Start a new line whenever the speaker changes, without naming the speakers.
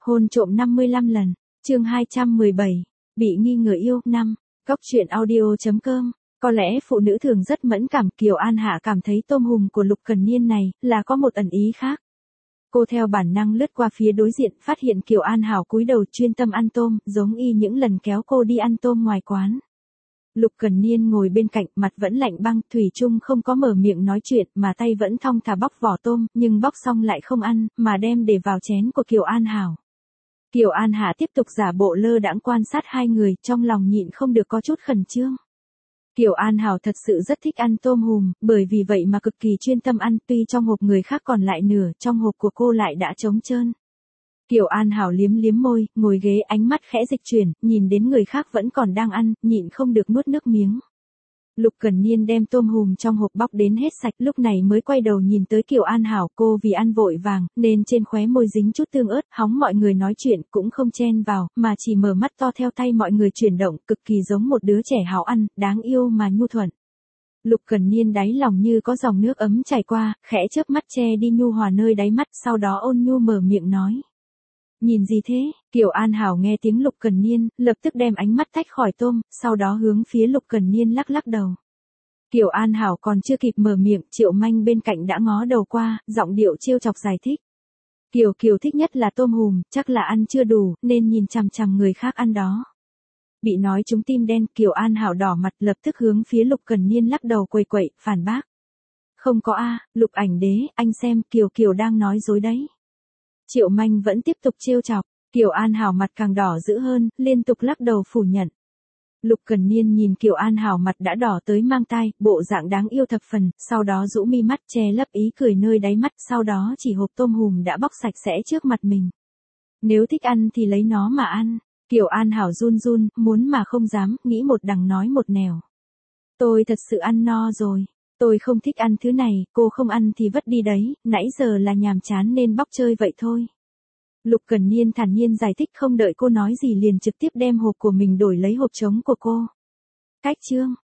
Hôn trộm 55 lần. Chương 217. Bị nghi ngờ yêu 5. Góc truyện audio.com. Có lẽ phụ nữ thường rất mẫn cảm, Kiều An Hạ cảm thấy tôm hùm của Lục Cần Niên này là có một ẩn ý khác. Cô theo bản năng lướt qua phía đối diện, phát hiện Kiều An Hảo cúi đầu chuyên tâm ăn tôm, giống y những lần kéo cô đi ăn tôm ngoài quán. Lục Cần Niên ngồi bên cạnh, mặt vẫn lạnh băng, thủy chung không có mở miệng nói chuyện, mà tay vẫn thong thả bóc vỏ tôm, nhưng bóc xong lại không ăn, mà đem để vào chén của Kiều An Hảo. Kiều An Hạ tiếp tục giả bộ lơ đãng quan sát hai người, trong lòng nhịn không được có chút khẩn trương. Kiều An Hảo thật sự rất thích ăn tôm hùm, bởi vì vậy mà cực kỳ chuyên tâm ăn, tuy trong hộp người khác còn lại nửa, trong hộp của cô lại đã trống trơn. Kiều An Hảo liếm liếm môi, ngồi ghế, ánh mắt khẽ dịch chuyển, nhìn đến người khác vẫn còn đang ăn, nhịn không được nuốt nước miếng. Lục Cần Niên đem tôm hùm trong hộp bóc đến hết sạch, lúc này mới quay đầu nhìn tới Kiều An Hảo, cô vì ăn vội vàng, nên trên khóe môi dính chút tương ớt, hóng mọi người nói chuyện, cũng không chen vào, mà chỉ mở mắt to theo tay mọi người chuyển động, cực kỳ giống một đứa trẻ háo ăn, đáng yêu mà nhu thuận. Lục Cần Niên đáy lòng như có dòng nước ấm chảy qua, khẽ chớp mắt che đi nhu hòa nơi đáy mắt, sau đó ôn nhu mở miệng nói. Nhìn gì thế? Kiều An Hảo nghe tiếng Lục Cần Niên, lập tức đem ánh mắt tách khỏi tôm, sau đó hướng phía Lục Cần Niên lắc lắc đầu. Kiều An Hảo còn chưa kịp mở miệng, Triệu Manh bên cạnh đã ngó đầu qua, giọng điệu trêu chọc giải thích. Kiều thích nhất là tôm hùm, chắc là ăn chưa đủ, nên nhìn chằm chằm người khác ăn đó. Bị nói trúng tim đen, Kiều An Hảo đỏ mặt, lập tức hướng phía Lục Cần Niên lắc đầu quầy quậy, phản bác. Không có a, Lục Ảnh Đế, anh xem, Kiều đang nói dối đấy. Triệu Manh vẫn tiếp tục trêu chọc, Kiều An Hảo mặt càng đỏ dữ hơn, liên tục lắc đầu phủ nhận. Lục Cần Niên nhìn Kiều An Hảo mặt đã đỏ tới mang tai, bộ dạng đáng yêu thập phần, sau đó rũ mi mắt che lấp ý cười nơi đáy mắt, sau đó chỉ hộp tôm hùm đã bóc sạch sẽ trước mặt mình. Nếu thích ăn thì lấy nó mà ăn. Kiều An Hảo run run, muốn mà không dám, nghĩ một đằng nói một nẻo. Tôi thật sự ăn no rồi. Tôi không thích ăn thứ này, cô không ăn thì vứt đi đấy, nãy giờ là nhàm chán nên bóc chơi vậy thôi. Lục Cần Niên thản nhiên giải thích, không đợi cô nói gì liền trực tiếp đem hộp của mình đổi lấy hộp trống của cô. Cách chương.